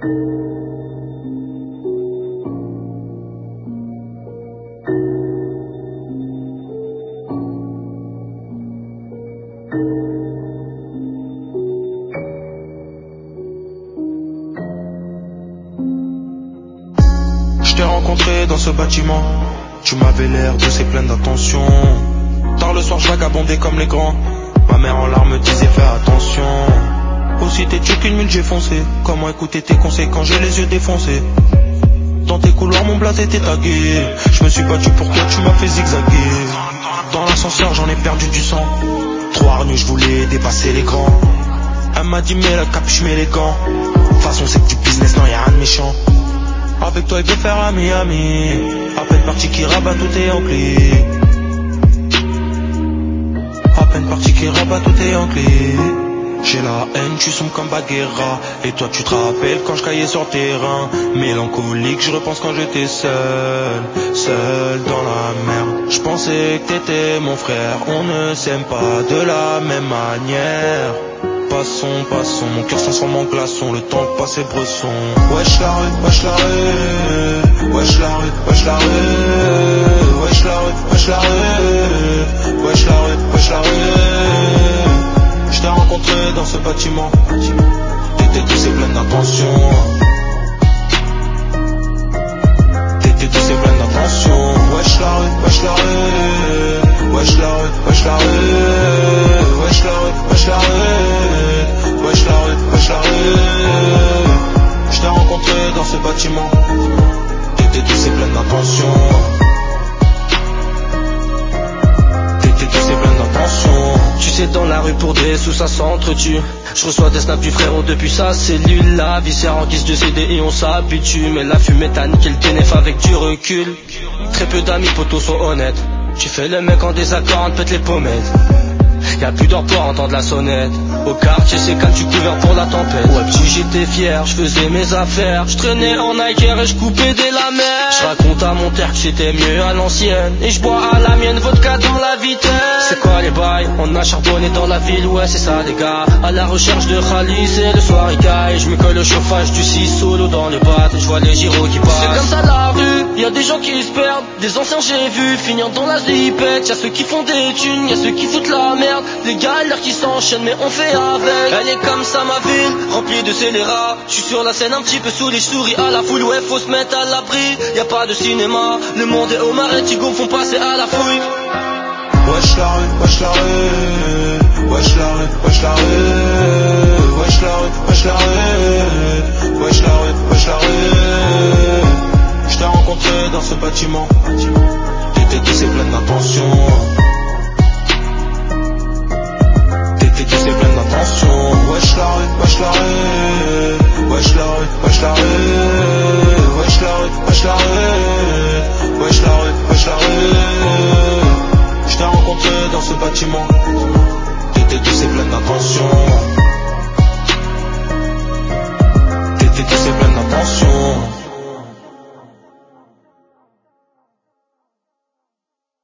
Je t'ai rencontré dans ce bâtiment, tu m'avais l'air douce et pleine d'attention. Tard le soir je vagabondais comme les grands, ma mère en larmes disait fais attention. Aussi t'es tu qu'une mule j'ai foncé, comment écouter tes conseils quand j'ai les yeux défoncés. Dans tes couloirs mon blaze était tagué, je me suis battu pour toi, tu m'as fait zigzaguer. Dans l'ascenseur j'en ai perdu du sang, trop hargneux je voulais dépasser les grands. Elle m'a dit mets la capuche, mets les gants, de toute façon c'est que du business, non y'a rien de méchant. Avec toi il veut faire à Miami, à peine parti qui rabat tout est enclé. À peine parti qui rabat tout est enclé. J'ai la haine, tu sombres comme Bagheera. Et toi tu te rappelles quand je caillais sur le terrain. Mélancolique, je repense quand j'étais seul, seul dans la merde. Je pensais que t'étais mon frère, on ne s'aime pas de la même manière. Passons, passons, mon cœur se transforme en glaçon, le temps passe et bresson. Wesh la rue, wesh la rue, wesh la rue, wesh la rue, wesh la rue, wesh la rue, wesh la rue, wesh la rue. Je t'ai rencontré dans ce bâtiment, t'étais douce et pleine d'attention. T'étais douce et pleine d'attention. Wesh la rue, wesh la rue, wesh la rue, wesh la rue, wesh la rue, wesh la rue, wesh la rue, wesh la rue. Je t'ai rencontré dans ce bâtiment, t'étais douce et pleine d'attention. T'étais douce et pleine d'attention. Tu sais dans la rue pour des sous ça s'entretue. Je reçois des snaps du frérot depuis sa cellule. La viscère en guise de CD et on s'habitue. Mais la fumée t'a niqué le ténèf avec du recul. Très peu d'amis potos sont honnêtes. Tu fais le mec en désaccord, on te pète les pommettes. Y'a plus d'or pour entendre la sonnette. Au quartier c'est calme, tu couvert pour la tempête. Ouais petit j'étais fier, je faisais mes affaires. Je traînais en Nike et je coupais des lamelles. Je raconte à mon terre que c'était mieux à l'ancienne. Et je bois à la mienne, vodka dans la vitesse. C'est quoi les bails? On a charbonné dans la ville, ouais c'est ça les gars. À la recherche de Khalis et le soir il caille. Je me colle le chauffage du 6 solo dans le bat. Je vois les gyros qui passent. C'est comme ça la rue, y'a des gens qui se perdent. Des anciens j'ai vu finir dans la zipette. Y'a ceux qui font des thunes, y'a ceux qui foutent la merde. Les galères qui s'enchaînent mais on fait avec. Elle est comme ça ma ville, remplie de scélérats. Je suis sur la scène un petit peu sous les souris à la foule. Ouais faut se mettre à l'abri, y'a pas de cinéma. Le monde et Omar et Tigo font passer à la fouille. Wesh la rue, wesh la rue, wesh la rue, wesh la rue.